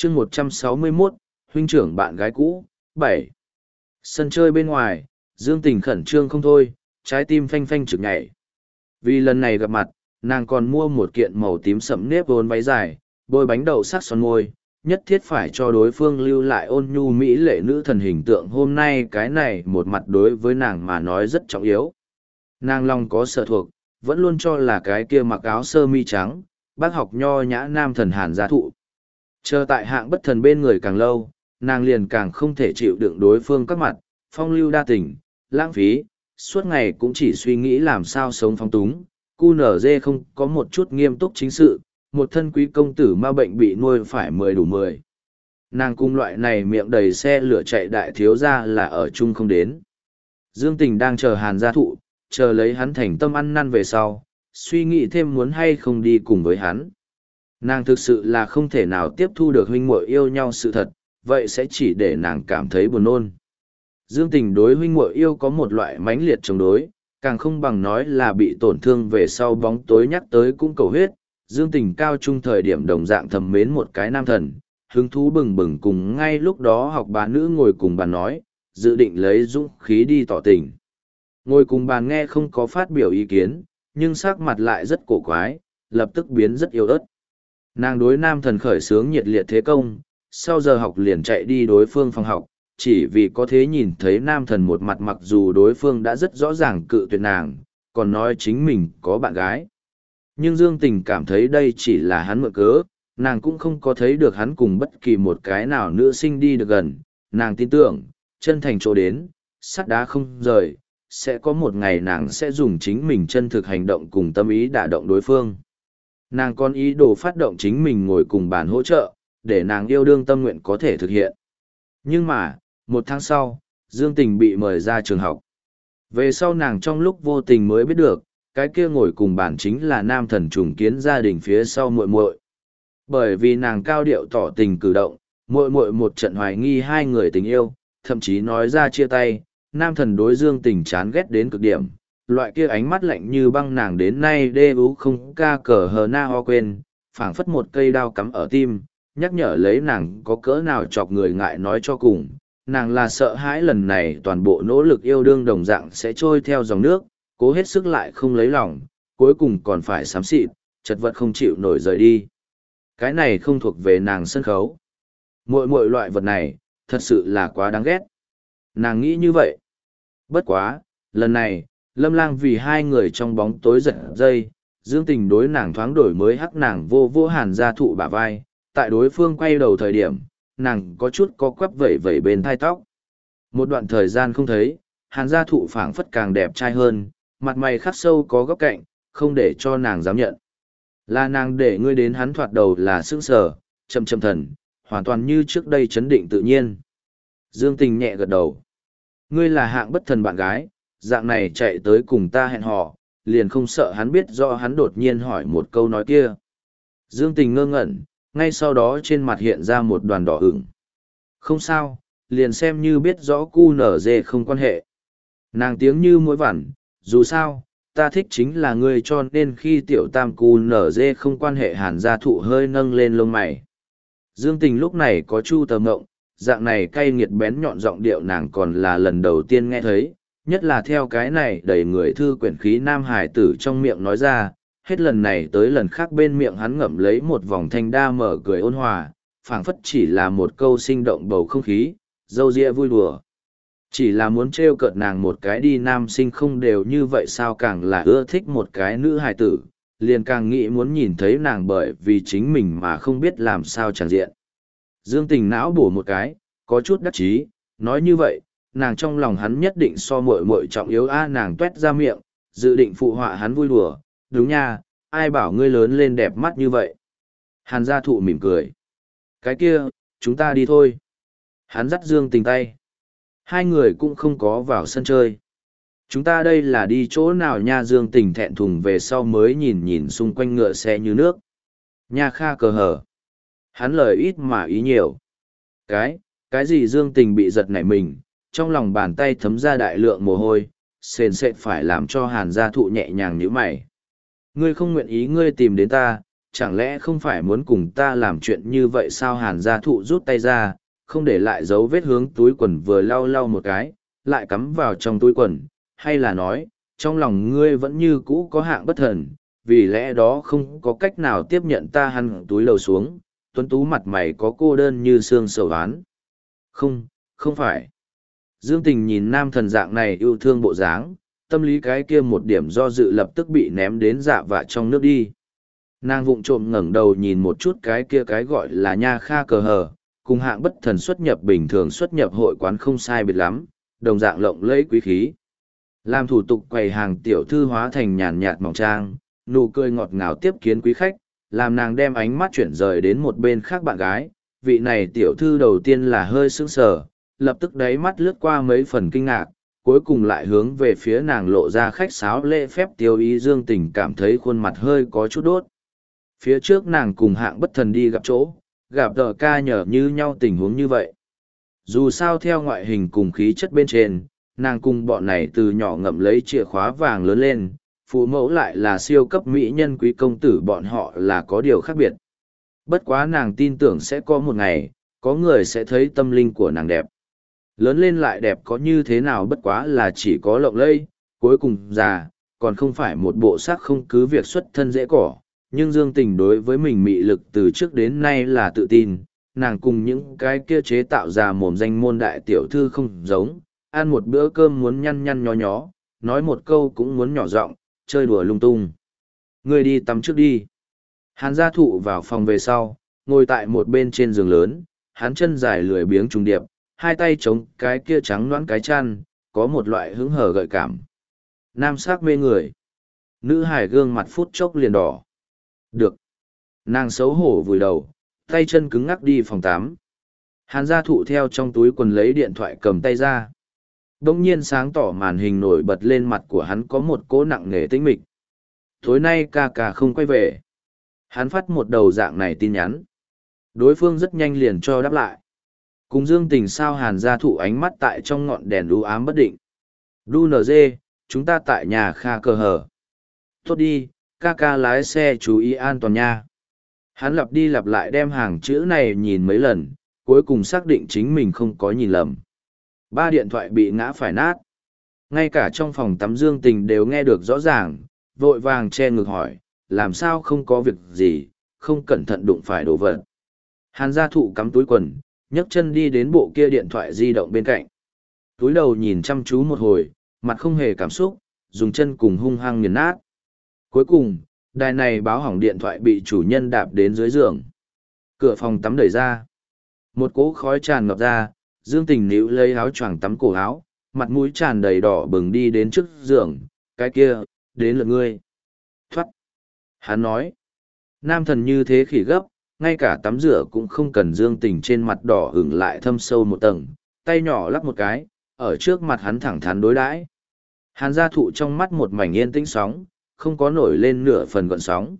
chương 161, huynh trưởng bạn gái cũ, 7. Sân chơi bên ngoài, Dương Tình khẩn trương không thôi, trái tim phanh phanh trực nhảy. Vì lần này gặp mặt, nàng còn mua một kiện màu tím sẫm nếp vốn váy dài, bôi bánh đậu sắc son môi, nhất thiết phải cho đối phương lưu lại ôn nhu mỹ lệ nữ thần hình tượng. Hôm nay cái này một mặt đối với nàng mà nói rất trọng yếu. Nàng lòng có sở thuộc, vẫn luôn cho là cái kia mặc áo sơ mi trắng, bác học nho nhã nam thần Hàn Gia Thụ. Chờ tại hạng bất thần bên người càng lâu, nàng liền càng không thể chịu đựng đối phương các mặt, phong lưu đa tình, lãng phí, suốt ngày cũng chỉ suy nghĩ làm sao sống phong túng. QNZ không có một chút nghiêm túc chính sự, một thân quý công tử ma bệnh bị nuôi phải 10 đủ 10. Nàng cung loại này miệng đầy xe lửa chạy đại thiếu ra là ở chung không đến. Dương Tình đang chờ Hàn Gia Thụ, chờ lấy hắn thành tâm ăn năn về sau, suy nghĩ thêm muốn hay không đi cùng với hắn. Nàng thực sự là không thể nào tiếp thu được huynh muội yêu nhau sự thật, vậy sẽ chỉ để nàng cảm thấy buồn nôn. Dương Tình đối huynh muội yêu có một loại mãnh liệt chống đối, càng không bằng nói là bị tổn thương về sau bóng tối nhắc tới cũng cầu huyết. Dương Tình cao trung thời điểm đồng dạng thầm mến một cái nam thần, hứng thú bừng bừng cùng ngay lúc đó học bà nữ ngồi cùng bàn nói, dự định lấy dũng khí đi tỏ tình. Ngồi cùng bàn nghe không có phát biểu ý kiến, nhưng sắc mặt lại rất cổ quái, lập tức biến rất yếu ớt. Nàng đối nam thần khởi xướng nhiệt liệt thế công, sau giờ học liền chạy đi đối phương phòng học, chỉ vì có thế nhìn thấy nam thần một mặt, mặc dù đối phương đã rất rõ ràng cự tuyệt nàng, còn nói chính mình có bạn gái. Nhưng Dương Tình cảm thấy đây chỉ là hắn mượn cớ, nàng cũng không có thấy được hắn cùng bất kỳ một cái nào nữ sinh đi được gần. Nàng tin tưởng, chân thành chỗ đến, sắt đá không rời, sẽ có một ngày nàng sẽ dùng chính mình chân thực hành động cùng tâm ý đả động đối phương. Nàng còn ý đồ phát động chính mình ngồi cùng bàn hỗ trợ, để nàng yêu đương tâm nguyện có thể thực hiện. Nhưng mà, một tháng sau, Dương Tình bị mời ra trường học. Về sau nàng trong lúc vô tình mới biết được, cái kia ngồi cùng bàn chính là nam thần trùng kiến gia đình phía sau muội muội. Bởi vì nàng cao điệu tỏ tình cử động, muội muội một trận hoài nghi hai người tình yêu, thậm chí nói ra chia tay, nam thần đối Dương Tình chán ghét đến cực điểm. Loại kia ánh mắt lạnh như băng nàng đến nay đê ú không ca cờ hờ na ho quên, phảng phất một cây đao cắm ở tim, nhắc nhở lấy nàng có cỡ nào chọc người ngại nói cho cùng. Nàng là sợ hãi lần này toàn bộ nỗ lực yêu đương đồng dạng sẽ trôi theo dòng nước, cố hết sức lại không lấy lòng, cuối cùng còn phải xám xịt, chật vật không chịu nổi rời đi. Cái này không thuộc về nàng sân khấu. Mỗi loại vật này, thật sự là quá đáng ghét. Nàng nghĩ như vậy. Bất quá, lần này, Lâm Lang vì hai người trong bóng tối giật dây, Dương Tình đối nàng thoáng đổi mới hắc nàng vô vô Hàn Gia Thụ bả vai, tại đối phương quay đầu thời điểm, nàng có chút có quắp vẩy vẩy bên thai tóc. Một đoạn thời gian không thấy, Hàn Gia Thụ phảng phất càng đẹp trai hơn, mặt mày khắc sâu có góc cạnh, không để cho nàng dám nhận. Là nàng để ngươi đến hắn thoạt đầu là sững sờ, chậm chậm thần, hoàn toàn như trước đây chấn định tự nhiên. Dương Tình nhẹ gật đầu. Ngươi là hạng bất thần bạn gái, dạng này chạy tới cùng ta hẹn hò, liền không sợ hắn biết rõ hắn đột nhiên hỏi một câu nói kia. Dương Tình ngơ ngẩn, ngay sau đó trên mặt hiện ra một đoàn đỏ ửng. Không sao, liền xem như biết rõ QNZ không quan hệ. Nàng tiếng như mũi vằn, dù sao, ta thích chính là ngươi cho nên khi tiểu tam QNZ không quan hệ. Hàn Gia Thụ hơi nâng lên lông mày. Dương Tình lúc này có chu tờ ngộng, dạng này cay nghiệt bén nhọn giọng điệu nàng còn là lần đầu tiên nghe thấy, nhất là theo cái này đầy người thư quyển khí nam hải tử trong miệng nói ra, hết lần này tới lần khác bên miệng hắn ngậm lấy một vòng thanh đa mở cười ôn hòa, phảng phất chỉ là một câu sinh động bầu không khí, dâu ria vui đùa. Chỉ là muốn trêu cợt nàng một cái đi, nam sinh không đều như vậy sao, càng là ưa thích một cái nữ hài tử, liền càng nghĩ muốn nhìn thấy nàng bởi vì chính mình mà không biết làm sao tràn diện. Dương Tình não bổ một cái, có chút đắc chí, nói như vậy, nàng trong lòng hắn nhất định so muội muội trọng yếu a. Nàng tuét ra miệng, dự định phụ họa hắn vui đùa, đúng nha, ai bảo ngươi lớn lên đẹp mắt như vậy. Hàn Gia Thụ mỉm cười. Cái kia, chúng ta đi thôi. Hắn dắt Dương Tình tay. Hai người cũng không có vào sân chơi. Chúng ta đây là đi chỗ nào nha? Dương Tình thẹn thùng về sau mới nhìn nhìn xung quanh ngựa xe như nước. Nha kha cờ hở. Hắn lời ít mà ý nhiều. Cái gì? Dương Tình bị giật nảy mình, trong lòng bàn tay thấm ra đại lượng mồ hôi, sền sệt phải làm cho Hàn Gia Thụ nhẹ nhàng nhíu mày. Ngươi không nguyện ý ngươi tìm đến ta, chẳng lẽ không phải muốn cùng ta làm chuyện như vậy sao? Hàn gia thụ rút tay ra, không để lại dấu vết, hướng túi quần vừa lau lau một cái, lại cắm vào trong túi quần, hay là nói, trong lòng ngươi vẫn như cũ có hạng bất thần, vì lẽ đó không có cách nào tiếp nhận ta? Hắn túi lầu xuống, tuấn tú mặt mày có cô đơn như xương sầu đoán. Không, không phải. Dương Tình nhìn nam thần dạng này yêu thương bộ dáng, tâm lý cái kia một điểm do dự lập tức bị ném đến dạ vạ trong nước đi. Nàng vụng trộm ngẩng đầu nhìn một chút cái kia cái gọi là nha kha cờ hờ, cùng hạng bất thần xuất nhập bình thường xuất nhập hội quán không sai biệt lắm, đồng dạng lộng lẫy quý khí. Làm thủ tục quầy hàng tiểu thư hóa thành nhàn nhạt mỏng trang, nụ cười ngọt ngào tiếp kiến quý khách, làm nàng đem ánh mắt chuyển rời đến một bên khác bạn gái. Vị này tiểu thư đầu tiên là hơi sững sờ, lập tức đáy mắt lướt qua mấy phần kinh ngạc, cuối cùng lại hướng về phía nàng lộ ra khách sáo lễ phép tiêu ý. Dương Tình cảm thấy khuôn mặt hơi có chút đốt. Phía trước nàng cùng hạng bất thần đi gặp chỗ, gặp tờ ca nhở như nhau tình huống như vậy. Dù sao theo ngoại hình cùng khí chất bên trên, nàng cùng bọn này từ nhỏ ngậm lấy chìa khóa vàng lớn lên, phụ mẫu lại là siêu cấp mỹ nhân quý công tử, bọn họ là có điều khác biệt. Bất quá nàng tin tưởng sẽ có một ngày, có người sẽ thấy tâm linh của nàng đẹp. Lớn lên lại đẹp có như thế nào, bất quá là chỉ có lộng lẫy, cuối cùng già, còn không phải một bộ xác không cứ việc xuất thân dễ cỏ. Nhưng Dương Tình đối với mình mị lực từ trước đến nay là tự tin, nàng cùng những cái kia chế tạo ra mồm danh môn đại tiểu thư không giống, ăn một bữa cơm muốn nhăn nhăn nhó nhó, nói một câu cũng muốn nhỏ giọng, chơi đùa lung tung. Ngươi đi tắm trước đi. Hàn gia thụ vào phòng về sau, ngồi tại một bên trên giường lớn, hắn chân dài lười biếng trùng điệp, hai tay chống cái kia trắng loãng cái chăn, có một loại hứng hở gợi cảm. Nam sắc mê người. Nữ hải gương mặt phút chốc liền đỏ. Được. Nàng xấu hổ vùi đầu, tay chân cứng ngắc đi phòng tắm. Hàn gia thụ theo trong túi quần lấy điện thoại cầm tay ra. Đông nhiên sáng tỏ màn hình nổi bật lên, mặt của hắn có một cỗ nặng nề tĩnh mịch. Tối nay ca ca không quay về. Hắn phát một đầu dạng này tin nhắn. Đối phương rất nhanh liền cho đáp lại. Cùng Dương Tình sao? Hàn gia thụ ánh mắt tại trong ngọn đèn u ám bất định. Đu NG, chúng ta tại nhà kha cờ hờ. Tốt đi, ca ca lái xe chú ý an toàn nha. Hắn lặp đi lặp lại đem hàng chữ này nhìn mấy lần, cuối cùng xác định chính mình không có nhìn lầm. 3 điện thoại bị ngã phải nát. Ngay cả trong phòng tắm Dương Tình đều nghe được rõ ràng, vội vàng che ngực hỏi, làm sao không có việc gì, không cẩn thận đụng phải đồ vật. Hàn gia thụ cắm túi quần, nhấc chân đi đến bộ kia điện thoại di động bên cạnh. Túi đầu nhìn chăm chú một hồi, mặt không hề cảm xúc, dùng chân cùng hung hăng nghiền nát. Cuối cùng, đài này báo hỏng điện thoại bị chủ nhân đạp đến dưới giường. Cửa phòng tắm đẩy ra. Một cỗ khói tràn ngập ra, Dương Tình níu lấy áo choàng tắm cổ áo, mặt mũi tràn đầy đỏ bừng đi đến trước giường. Cái kia, đến lượt ngươi. Thoát. Hắn nói. Nam thần như thế khỉ gấp, ngay cả tắm rửa cũng không cần. Dương Tình trên mặt đỏ ửng lại thâm sâu một tầng, tay nhỏ lắc một cái, ở trước mặt hắn thẳng thắn đối đãi. Hàn gia thụ trong mắt một mảnh yên tĩnh sóng, không có nổi lên nửa phần gợn sóng.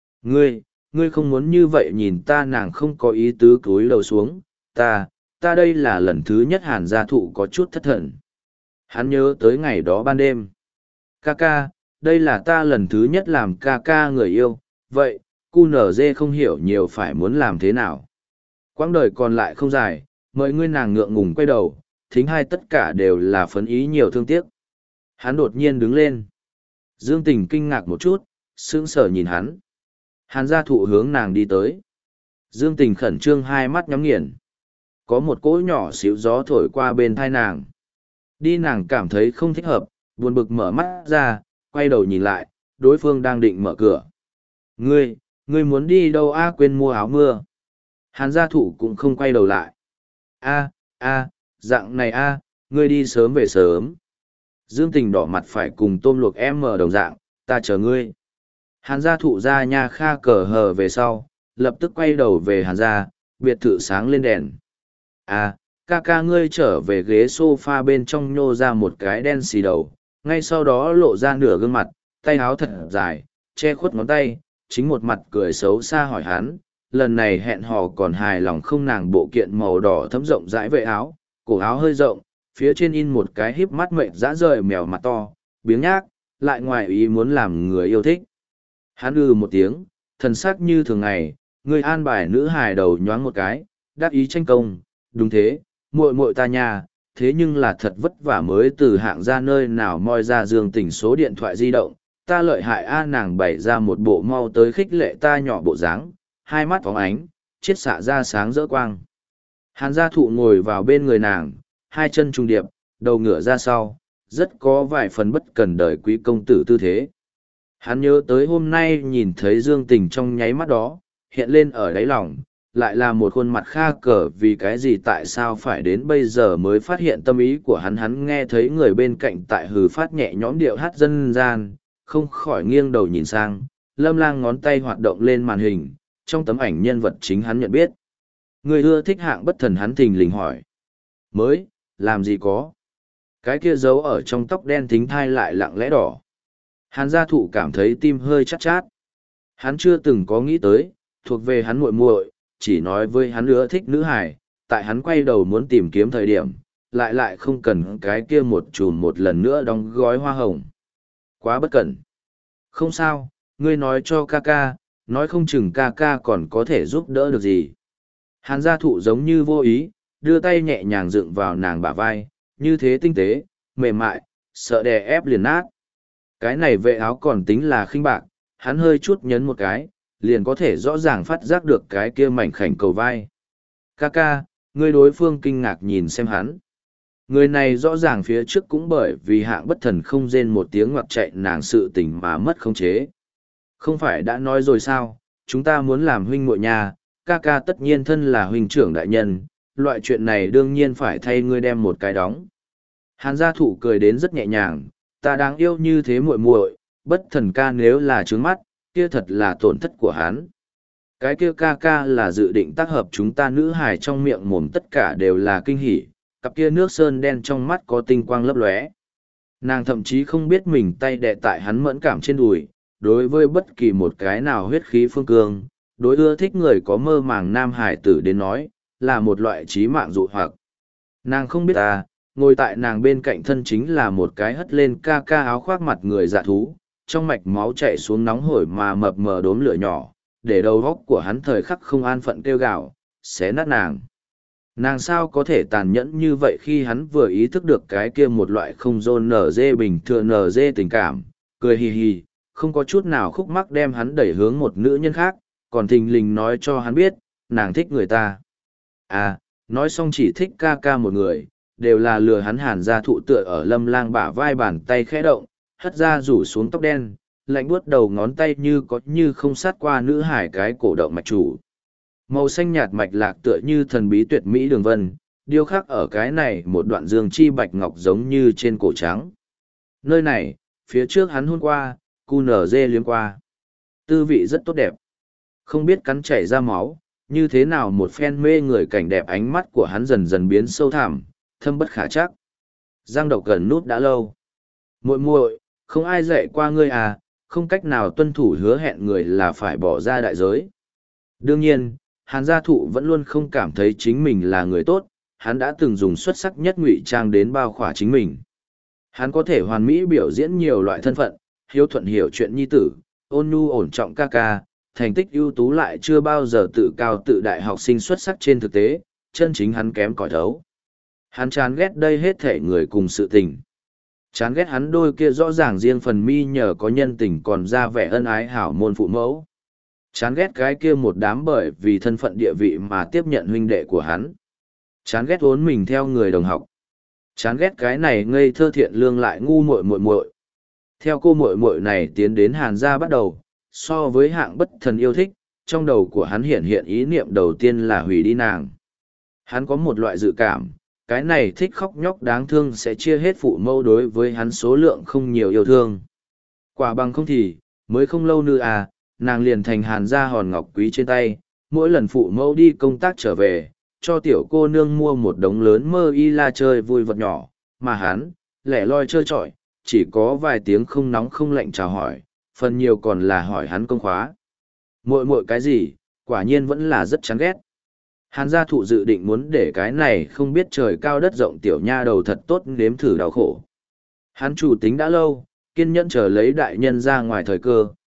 Ngươi không muốn như vậy nhìn ta. Nàng không có ý tứ cúi đầu xuống. Ta đây là lần thứ nhất. Hàn gia thụ có chút thất thần. Hắn nhớ tới ngày đó ban đêm. Ca, đây là ta lần thứ nhất làm ca người yêu, vậy, QNZ không hiểu nhiều phải muốn làm thế nào. Quãng đời còn lại không dài, mời ngươi. Nàng ngượng ngùng quay đầu, thính hai tất cả đều là phấn ý nhiều thương tiếc. Hắn đột nhiên đứng lên. Dương Tình kinh ngạc một chút, sững sờ nhìn hắn. Hàn gia thụ hướng nàng đi tới. Dương Tình khẩn trương hai mắt nhắm nghiền. Có một cỗ nhỏ xíu gió thổi qua bên thai nàng. Đi, nàng cảm thấy không thích hợp, buồn bực mở mắt ra, quay đầu nhìn lại, đối phương đang định mở cửa. Ngươi muốn đi đâu a? Quên mua áo mưa. Hàn gia thụ cũng không quay đầu lại. Dạng này ngươi đi sớm về sớm. Dương Tình đỏ mặt phải cùng tôm luộc em mở đồng dạng, ta chờ ngươi. Hàn gia thụ ra nha kha cờ hờ về sau, lập tức quay đầu về Hàn gia, biệt thự sáng lên đèn. Ca ngươi trở về. Ghế sofa bên trong nhô ra một cái đen xì đầu, ngay sau đó lộ ra nửa gương mặt, tay áo thật dài, che khuất ngón tay, chính một mặt cười xấu xa hỏi hắn, lần này hẹn hò còn hài lòng không? Nàng bộ kiện màu đỏ thấm rộng rãi vệ áo, cổ áo hơi rộng, phía trên in một cái híp mắt mệt dã rời mèo mặt to, biếng nhác, lại ngoài ý muốn làm người yêu thích. Hắn một tiếng, thần sắc như thường ngày, người an bài nữ hài đầu nhoáng một cái, đắc ý tranh công, đúng thế, muội muội ta nha, thế nhưng là thật vất vả mới từ hạng ra nơi nào moi ra Dương Tình số điện thoại di động, ta lợi hại a nàng bày ra một bộ mau tới khích lệ ta nhỏ bộ dáng, hai mắt phóng ánh, chiết xạ ra sáng rỡ quang. Hàn gia thụ ngồi vào bên người nàng, hai chân trung điệp, đầu ngửa ra sau, rất có vài phần bất cần đời quý công tử tư thế. Hắn nhớ tới hôm nay nhìn thấy Dương Tình trong nháy mắt đó, hiện lên ở đáy lòng, lại là một khuôn mặt kha cờ vì cái gì tại sao phải đến bây giờ mới phát hiện tâm ý của hắn. Hắn nghe thấy người bên cạnh tại hừ phát nhẹ nhõm điệu hát dân gian, không khỏi nghiêng đầu nhìn sang, Lâm Lang ngón tay hoạt động lên màn hình, trong tấm ảnh nhân vật chính hắn nhận biết. Người ưa thích Hạng Bất Thần, hắn thình lình hỏi. Mới, làm gì có. Cái kia giấu ở trong tóc đen thính thai lại lặng lẽ đỏ. Hàn gia thụ cảm thấy tim hơi chát chát. Hắn chưa từng có nghĩ tới, thuộc về hắn muội muội, chỉ nói với hắn ưa thích nữ hài, tại hắn quay đầu muốn tìm kiếm thời điểm, lại không cần cái kia một chùm một lần nữa đóng gói hoa hồng. Quá bất cẩn. Không sao, ngươi nói cho ca ca, nói không chừng ca ca còn có thể giúp đỡ được gì. Hàn gia thụ giống như vô ý, đưa tay nhẹ nhàng dựng vào nàng bả vai, như thế tinh tế, mềm mại, sợ đè ép liền nát. Cái này vệ áo còn tính là khinh bạc, hắn hơi chút nhấn một cái, liền có thể rõ ràng phát giác được cái kia mảnh khảnh cầu vai. Ca, người đối phương kinh ngạc nhìn xem hắn. Người này rõ ràng phía trước cũng bởi vì Hạng Bất Thần không rên một tiếng ngoặt chạy nàng sự tình mà mất khống chế. Không phải đã nói rồi sao, chúng ta muốn làm huynh muội nhà, ca tất nhiên thân là huynh trưởng đại nhân, loại chuyện này đương nhiên phải thay ngươi đem một cái đóng. Hàn gia thụ cười đến rất nhẹ nhàng, ta đáng yêu như thế muội muội, Bất Thần ca nếu là trướng mắt, kia thật là tổn thất của hắn. Cái kia ca là dự định tác hợp chúng ta nữ hài, trong miệng mồm tất cả đều là kinh hỉ, cặp kia nước sơn đen trong mắt có tinh quang lấp lóe. Nàng thậm chí không biết mình tay đè tại hắn mẫn cảm trên đùi, đối với bất kỳ một cái nào huyết khí phương cương, đối ưa thích người có mơ màng nam hải tử đến nói, là một loại trí mạng dụ hoặc. Nàng không biết ta, ngồi tại nàng bên cạnh thân chính là một cái hất lên ca áo khoác mặt người dạ thú, trong mạch máu chạy xuống nóng hổi mà mập mờ đốm lửa nhỏ, để đầu góc của hắn thời khắc không an phận kêu gào, xé nát nàng. Nàng sao có thể tàn nhẫn như vậy khi hắn vừa ý thức được cái kia một loại không dôn nở dê bình thường nở dê tình cảm, cười hì hì, không có chút nào khúc mắc đem hắn đẩy hướng một nữ nhân khác, còn thình lình nói cho hắn biết, nàng thích người ta. À, nói xong chỉ thích ca một người, đều là lừa hắn. Hàn gia thụ tựa ở Lâm Lang bả vai, bàn tay khẽ động, hất ra rủ xuống tóc đen, lạnh buốt đầu ngón tay như có như không sát qua nữ hải cái cổ động mạch chủ. Màu xanh nhạt mạch lạc tựa như thần bí tuyệt mỹ đường vân, điêu khắc ở cái này một đoạn dương chi bạch ngọc giống như trên cổ trắng. Nơi này, phía trước hắn hôn qua, cu nở dê liếm qua. Tư vị rất tốt đẹp. Không biết cắn chảy ra máu, như thế nào một phen mê người cảnh đẹp, ánh mắt của hắn dần dần biến sâu thẳm, thâm bất khả trắc. Giang độc gần nút đã lâu. Muội muội, không ai dạy qua ngươi à, không cách nào tuân thủ hứa hẹn người là phải bỏ ra đại giới. Đương nhiên, Hàn gia thụ vẫn luôn không cảm thấy chính mình là người tốt, hắn đã từng dùng xuất sắc nhất ngụy trang đến bao khỏa chính mình. Hắn có thể hoàn mỹ biểu diễn nhiều loại thân phận, hiếu thuận hiểu chuyện nhi tử, ôn nhu ổn trọng ca, thành tích ưu tú lại chưa bao giờ tự cao tự đại học sinh xuất sắc. Trên thực tế, chân chính hắn kém cỏi thấu. Hắn chán ghét đây hết thể người cùng sự tình. Chán ghét hắn đôi kia rõ ràng riêng phần mi nhờ có nhân tình còn ra vẻ ân ái hảo môn phụ mẫu. Chán ghét cái kia một đám bởi vì thân phận địa vị mà tiếp nhận huynh đệ của hắn. Chán ghét uốn mình theo người đồng học. Chán ghét cái này ngây thơ thiện lương lại ngu muội. Theo cô muội này tiến đến Hàn gia bắt đầu, so với Hạng Bất Thần yêu thích, trong đầu của hắn hiện ý niệm đầu tiên là hủy đi nàng. Hắn có một loại dự cảm, cái này thích khóc nhóc đáng thương sẽ chia hết phụ mẫu đối với hắn số lượng không nhiều yêu thương. Quả bằng không thì, mới không lâu nữa à, nàng liền thành Hàn gia hòn ngọc quý trên tay, mỗi lần phụ mẫu đi công tác trở về, cho tiểu cô nương mua một đống lớn mơ y la chơi vui vật nhỏ, mà hắn, lẻ loi chơi trọi, chỉ có vài tiếng không nóng không lạnh chào hỏi, phần nhiều còn là hỏi hắn công khóa. Muội cái gì, quả nhiên vẫn là rất chán ghét. Hàn gia thụ dự định muốn để cái này không biết trời cao đất rộng tiểu nha đầu thật tốt nếm thử đau khổ. Hắn chủ tính đã lâu, kiên nhẫn chờ lấy đại nhân ra ngoài thời cơ,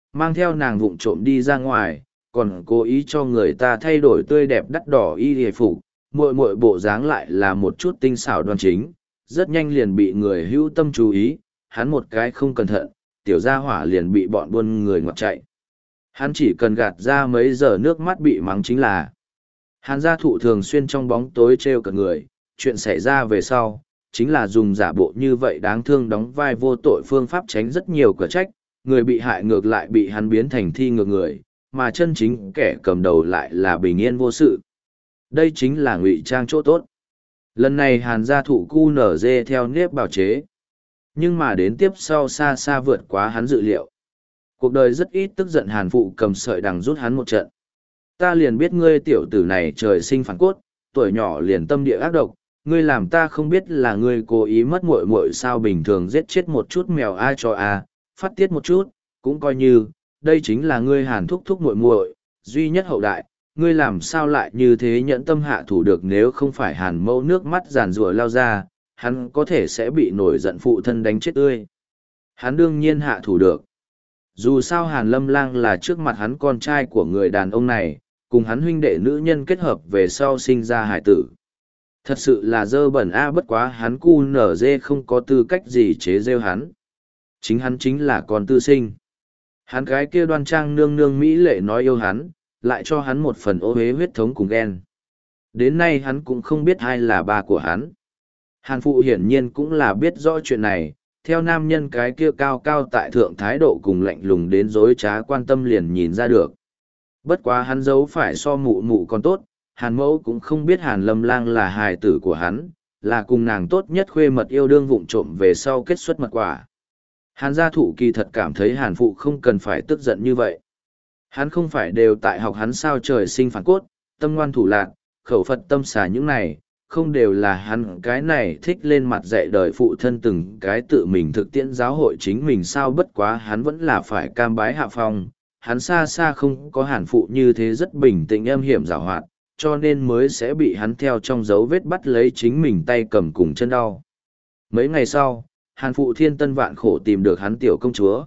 mang theo nàng vụng trộm đi ra ngoài, còn cố ý cho người ta thay đổi tươi đẹp đắt đỏ y hề phục, muội muội bộ dáng lại là một chút tinh xảo đoan chính, rất nhanh liền bị người hữu tâm chú ý, hắn một cái không cẩn thận, tiểu gia hỏa liền bị bọn buôn người ngoặt chạy. Hắn chỉ cần gạt ra mấy giờ nước mắt bị mắng chính là. Hàn gia thụ thường xuyên trong bóng tối trêu cợt người, chuyện xảy ra về sau, chính là dùng giả bộ như vậy đáng thương đóng vai vô tội phương pháp tránh rất nhiều cửa trách, người bị hại ngược lại bị hắn biến thành thi ngược người, mà chân chính kẻ cầm đầu lại là bình yên vô sự. Đây chính là ngụy trang chỗ tốt. Lần này Hàn gia thụ cu nở dê theo nếp bào chế. Nhưng mà đến tiếp sau xa xa vượt quá hắn dự liệu. Cuộc đời rất ít tức giận Hàn phụ cầm sợi đằng rút hắn một trận. Ta liền biết ngươi tiểu tử này trời sinh phản cốt, tuổi nhỏ liền tâm địa ác độc, ngươi làm ta không biết là ngươi cố ý mất muội muội sao bình thường giết chết một chút mèo ai cho a, phát tiết một chút, cũng coi như, đây chính là ngươi Hàn thúc thúc muội muội, duy nhất hậu đại, ngươi làm sao lại như thế nhẫn tâm hạ thủ được nếu không phải Hàn mẫu nước mắt giàn rủa lao ra, hắn có thể sẽ bị nổi giận phụ thân đánh chết tươi. Hắn đương nhiên hạ thủ được. Dù sao Hàn Lâm Lang là trước mặt hắn con trai của người đàn ông này, cùng hắn huynh đệ nữ nhân kết hợp về sau sinh ra hải tử. Thật sự là dơ bẩn bất quá hắn cu nở dê không có tư cách gì chế rêu hắn. Chính hắn chính là con tư sinh. Hắn gái kia đoan trang nương nương Mỹ lệ nói yêu hắn, lại cho hắn một phần ô hế huyết thống cùng ghen. Đến nay hắn cũng không biết ai là ba của hắn. Hàn phụ hiển nhiên cũng là biết rõ chuyện này, theo nam nhân cái kia cao cao tại thượng thái độ cùng lạnh lùng đến dối trá quan tâm liền nhìn ra được. Bất quá hắn giấu phải so mụ mụ còn tốt, Hàn mẫu cũng không biết Hàn Lâm Lang là hài tử của hắn, là cùng nàng tốt nhất khuê mật yêu đương vụng trộm về sau kết xuất mật quả. Hàn gia thụ kỳ thật cảm thấy Hàn phụ không cần phải tức giận như vậy. Hắn không phải đều tại học hắn sao trời sinh phản cốt, tâm ngoan thủ lạc, khẩu Phật tâm xà những này, không đều là hắn cái này thích lên mặt dạy đời phụ thân từng cái tự mình thực tiễn giáo hội chính mình sao bất quá hắn vẫn là phải cam bái hạ phong, hắn xa xa không có Hàn phụ như thế rất bình tĩnh em hiểm giảo hoạt, cho nên mới sẽ bị hắn theo trong dấu vết bắt lấy chính mình tay cầm cùng chân đau. Mấy ngày sau, Hàn phụ thiên tân vạn khổ tìm được hắn tiểu công chúa.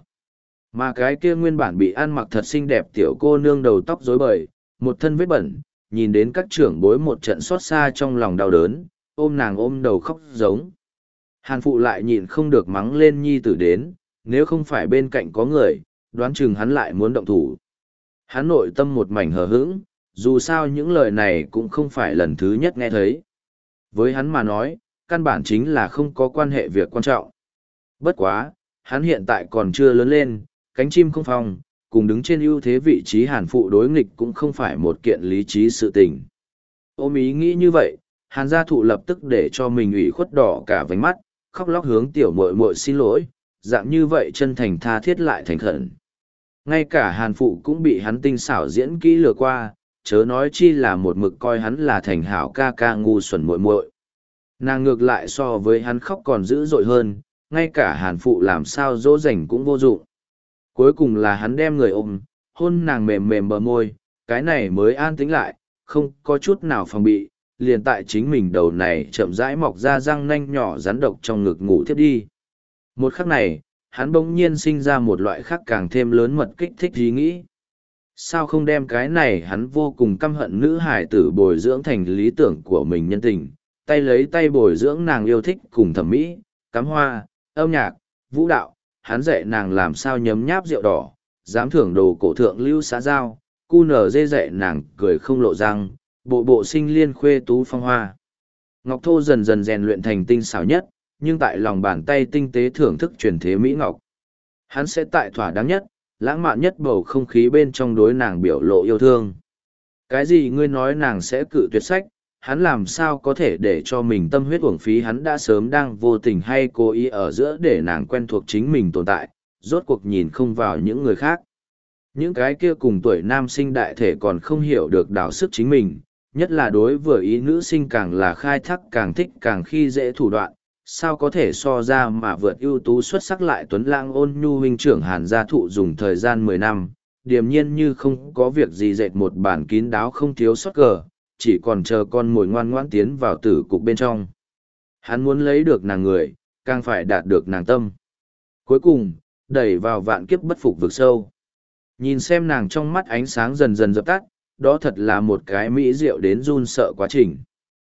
Mà cái kia nguyên bản bị ăn mặc thật xinh đẹp tiểu cô nương đầu tóc rối bời, một thân vết bẩn, nhìn đến các trưởng bối một trận xót xa trong lòng đau đớn, ôm nàng ôm đầu khóc giống. Hàn phụ lại nhịn không được mắng lên nhi tử đến, nếu không phải bên cạnh có người, đoán chừng hắn lại muốn động thủ. Hắn nội tâm một mảnh hờ hững, dù sao những lời này cũng không phải lần thứ nhất nghe thấy. Với hắn mà nói, căn bản chính là không có quan hệ việc quan trọng. Bất quá, hắn hiện tại còn chưa lớn lên, cánh chim không phong, cùng đứng trên ưu thế vị trí Hàn phụ đối nghịch cũng không phải một kiện lý trí sự tình. Ôm ý nghĩ như vậy, Hàn gia thụ lập tức để cho mình ủy khuất đỏ cả vành mắt, khóc lóc hướng tiểu muội muội xin lỗi, dạng như vậy chân thành tha thiết lại thành khẩn. Ngay cả Hàn phụ cũng bị hắn tinh xảo diễn kỹ lừa qua, chớ nói chi là một mực coi hắn là thành hảo ca ca ngu xuẩn muội muội. Nàng ngược lại so với hắn khóc còn dữ dội hơn, ngay cả Hàn phụ làm sao dỗ dành cũng vô dụng. Cuối cùng là hắn đem người ôm, hôn nàng mềm mềm bờ môi, cái này mới an tĩnh lại, không có chút nào phòng bị, liền tại chính mình đầu này chậm rãi mọc ra răng nanh nhỏ rắn độc trong ngực ngủ thiếp đi. Một khắc này, hắn bỗng nhiên sinh ra một loại khác càng thêm lớn mật kích thích ý nghĩ. Sao không đem cái này hắn vô cùng căm hận nữ hải tử bồi dưỡng thành lý tưởng của mình nhân tình, tay lấy tay bồi dưỡng nàng yêu thích cùng thẩm mỹ, cắm hoa, âm nhạc, vũ đạo, hắn dạy nàng làm sao nhấm nháp rượu đỏ, dám thưởng đồ cổ thượng lưu xã giao, cu nở dê dạy nàng cười không lộ răng, bộ bộ sinh liên khuê tú phong hoa. Ngọc thô dần dần rèn luyện thành tinh xảo nhất, nhưng tại lòng bàn tay tinh tế thưởng thức truyền thế mỹ ngọc. Hắn sẽ tại thỏa đáng nhất, lãng mạn nhất bầu không khí bên trong đối nàng biểu lộ yêu thương. Cái gì ngươi nói nàng sẽ cự tuyệt sách, hắn làm sao có thể để cho mình tâm huyết uổng phí hắn đã sớm đang vô tình hay cố ý ở giữa để nàng quen thuộc chính mình tồn tại, rốt cuộc nhìn không vào những người khác. Những cái kia cùng tuổi nam sinh đại thể còn không hiểu được đào sức chính mình, nhất là đối với ý nữ sinh càng là khai thác càng thích càng khi dễ thủ đoạn, sao có thể so ra mà vượt ưu tú xuất sắc lại tuấn lãng ôn nhu huynh trưởng Hàn gia thụ dùng thời gian 10 năm, điềm nhiên như không có việc gì dệt một bản kín đáo không thiếu sót cờ, chỉ còn chờ con mồi ngoan ngoãn tiến vào tử cục bên trong. Hắn muốn lấy được nàng người, càng phải đạt được nàng tâm. Cuối cùng, đẩy vào vạn kiếp bất phục vực sâu. Nhìn xem nàng trong mắt ánh sáng dần dần dập tắt, đó thật là một cái mỹ diệu đến run sợ quá trình.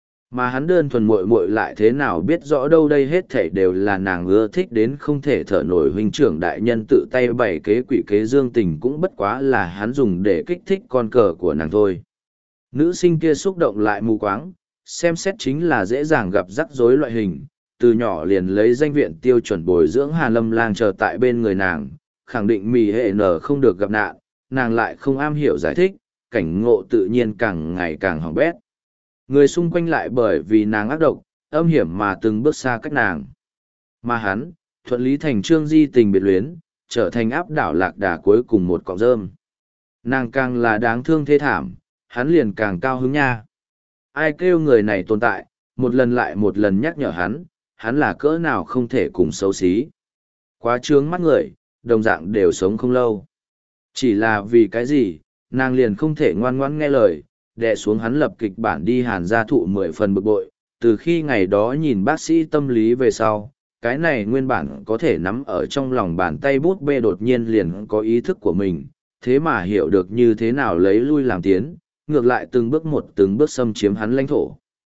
Mà hắn đơn thuần muội muội lại thế nào biết rõ đâu đây hết thảy đều là nàng ưa thích đến không thể thở nổi. Huynh trưởng đại nhân tự tay bày kế quỷ kế Dương Tình cũng bất quá là hắn dùng để kích thích con cờ của nàng thôi. Nữ sinh kia xúc động lại mù quáng, xem xét chính là dễ dàng gặp rắc rối loại hình, từ nhỏ liền lấy danh viện tiêu chuẩn bồi dưỡng Hà Lâm Lang chờ tại bên người nàng, khẳng định mì hệ nở không được gặp nạn, nàng lại không am hiểu giải thích, cảnh ngộ tự nhiên càng ngày càng hỏng bét. Người xung quanh lại bởi vì nàng ác độc, âm hiểm mà từng bước xa cách nàng. Mà hắn, thuận lý thành trương di tình biệt luyến, trở thành áp đảo lạc đà cuối cùng một cọng rơm. Nàng càng là đáng thương thê thảm, hắn liền càng cao hứng nha. Ai kêu người này tồn tại, một lần lại một lần nhắc nhở hắn là cỡ nào không thể cùng xấu xí. Quá trướng mắt người, đồng dạng đều sống không lâu. Chỉ là vì cái gì, nàng liền không thể ngoan ngoãn nghe lời, đè xuống hắn lập kịch bản đi Hàn gia thụ 10 phần bực bội. Từ khi ngày đó nhìn bác sĩ tâm lý về sau, cái này nguyên bản có thể nắm ở trong lòng bàn tay bút bê đột nhiên liền có ý thức của mình, thế mà hiểu được như thế nào lấy lui làm tiến, ngược lại từng bước xâm chiếm hắn lãnh thổ.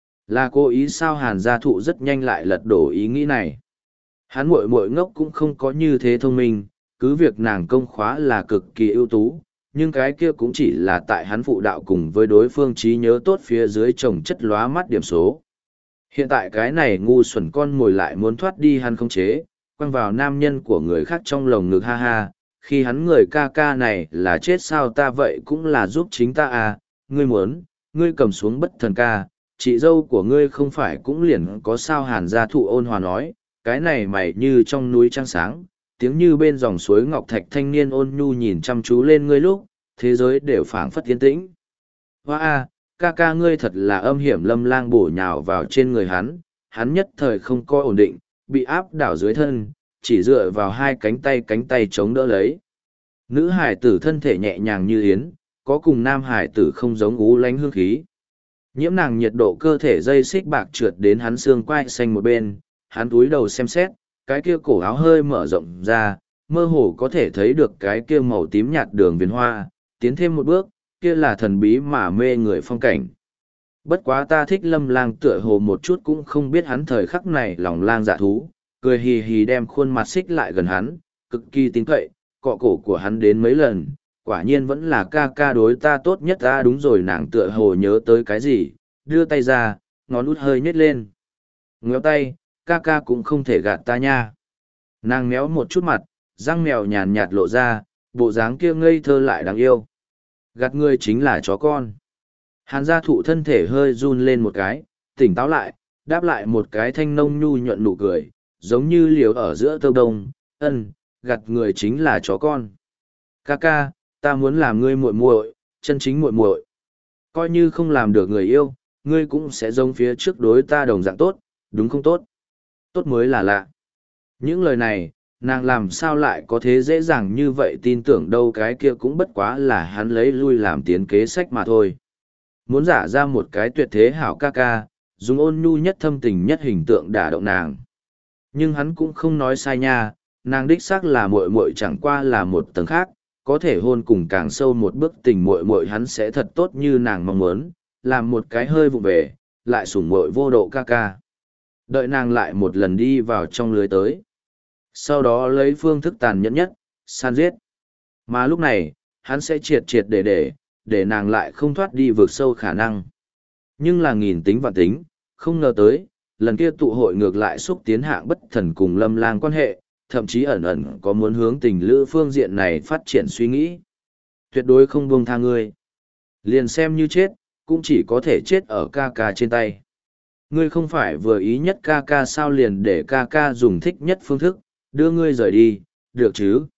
Là cố ý sao? Hàn gia thụ rất nhanh lại lật đổ ý nghĩ này. Hắn muội muội ngốc cũng không có như thế thông minh, cứ việc nàng công khóa là cực kỳ ưu tú, nhưng cái kia cũng chỉ là tại hắn phụ đạo cùng với đối phương trí nhớ tốt phía dưới chồng chất lóa mắt điểm số. Hiện tại cái này ngu xuẩn con mồi lại muốn thoát đi hắn không chế, quăng vào nam nhân của người khác trong lồng ngực ha ha, khi hắn người ca ca này là chết sao ta vậy cũng là giúp chính ta à, ngươi muốn, ngươi cầm xuống bất thần ca, chị dâu của ngươi không phải cũng liền có sao? Hàn gia thụ ôn hòa nói, cái này mày như trong núi trăng sáng, tiếng như bên dòng suối ngọc thạch. Thanh niên ôn nhu nhìn chăm chú lên ngươi lúc, thế giới đều phảng phất yên tĩnh. Hoa a, ca ca ngươi thật là âm hiểm. Lâm Lang bổ nhào vào trên người hắn nhất thời không coi ổn định, bị áp đảo dưới thân, chỉ dựa vào hai cánh tay chống đỡ lấy. Nữ hải tử thân thể nhẹ nhàng như yến, có cùng nam hải tử không giống ú lánh hương khí. Nhiễm nàng nhiệt độ cơ thể dây xích bạc trượt đến hắn xương quai xanh một bên, hắn túi đầu xem xét, cái kia cổ áo hơi mở rộng ra, mơ hồ có thể thấy được cái kia màu tím nhạt đường viền hoa, tiến thêm một bước, kia là thần bí mà mê người phong cảnh. Bất quá ta thích Lâm Lang tựa hồ một chút cũng không biết hắn thời khắc này lòng lang dạ thú, cười hì hì đem khuôn mặt xích lại gần hắn, cực kỳ tín cậy, cọ cổ của hắn đến mấy lần, quả nhiên vẫn là ca ca đối ta tốt nhất ta. Đúng rồi, nàng tựa hồ nhớ tới cái gì, đưa tay ra, ngón út hơi nhếch lên. Ngéo tay, ca ca cũng không thể gạt ta nha. Nàng méo một chút mặt, răng mèo nhàn nhạt lộ ra, bộ dáng kia ngây thơ lại đáng yêu. Gạt ngươi chính là chó con. Hàn gia thụ thân thể hơi run lên một cái, tỉnh táo lại, đáp lại một cái thanh nông nhu nhuận nụ cười, giống như liều ở giữa tơ đông, gạt người chính là chó con. Ca ca, ta muốn làm ngươi muội muội, chân chính muội muội. Coi như không làm được người yêu, ngươi cũng sẽ giống phía trước đối ta đồng dạng tốt, đúng không? Tốt. Tốt mới là lạ. Những lời này, nàng làm sao lại có thế dễ dàng như vậy tin tưởng đâu, cái kia cũng bất quá là hắn lấy lui làm tiến kế sách mà thôi. Muốn giả ra một cái tuyệt thế hảo ca ca, dùng ôn nhu nhất thâm tình nhất hình tượng đả động nàng. Nhưng hắn cũng không nói sai nha, nàng đích xác là muội muội, chẳng qua là một tầng khác, có thể hôn cùng càng sâu một bước tình muội muội hắn sẽ thật tốt như nàng mong muốn, làm một cái hơi vụ về, lại sủng muội vô độ ca ca. Đợi nàng lại một lần đi vào trong lưới tới. Sau đó lấy phương thức tàn nhẫn nhất, san giết. Mà lúc này, hắn sẽ triệt triệt để nàng lại không thoát đi vượt sâu khả năng. Nhưng là nghìn tính và tính, không ngờ tới, lần kia tụ hội ngược lại xúc tiến hạng bất thần cùng Lâm Lang quan hệ, thậm chí ẩn ẩn có muốn hướng tình lữ phương diện này phát triển suy nghĩ. Tuyệt đối không buông tha ngươi. Liền xem như chết, cũng chỉ có thể chết ở ca ca trên tay. Ngươi không phải vừa ý nhất ca ca sao, liền để ca ca dùng thích nhất phương thức, đưa ngươi rời đi, được chứ?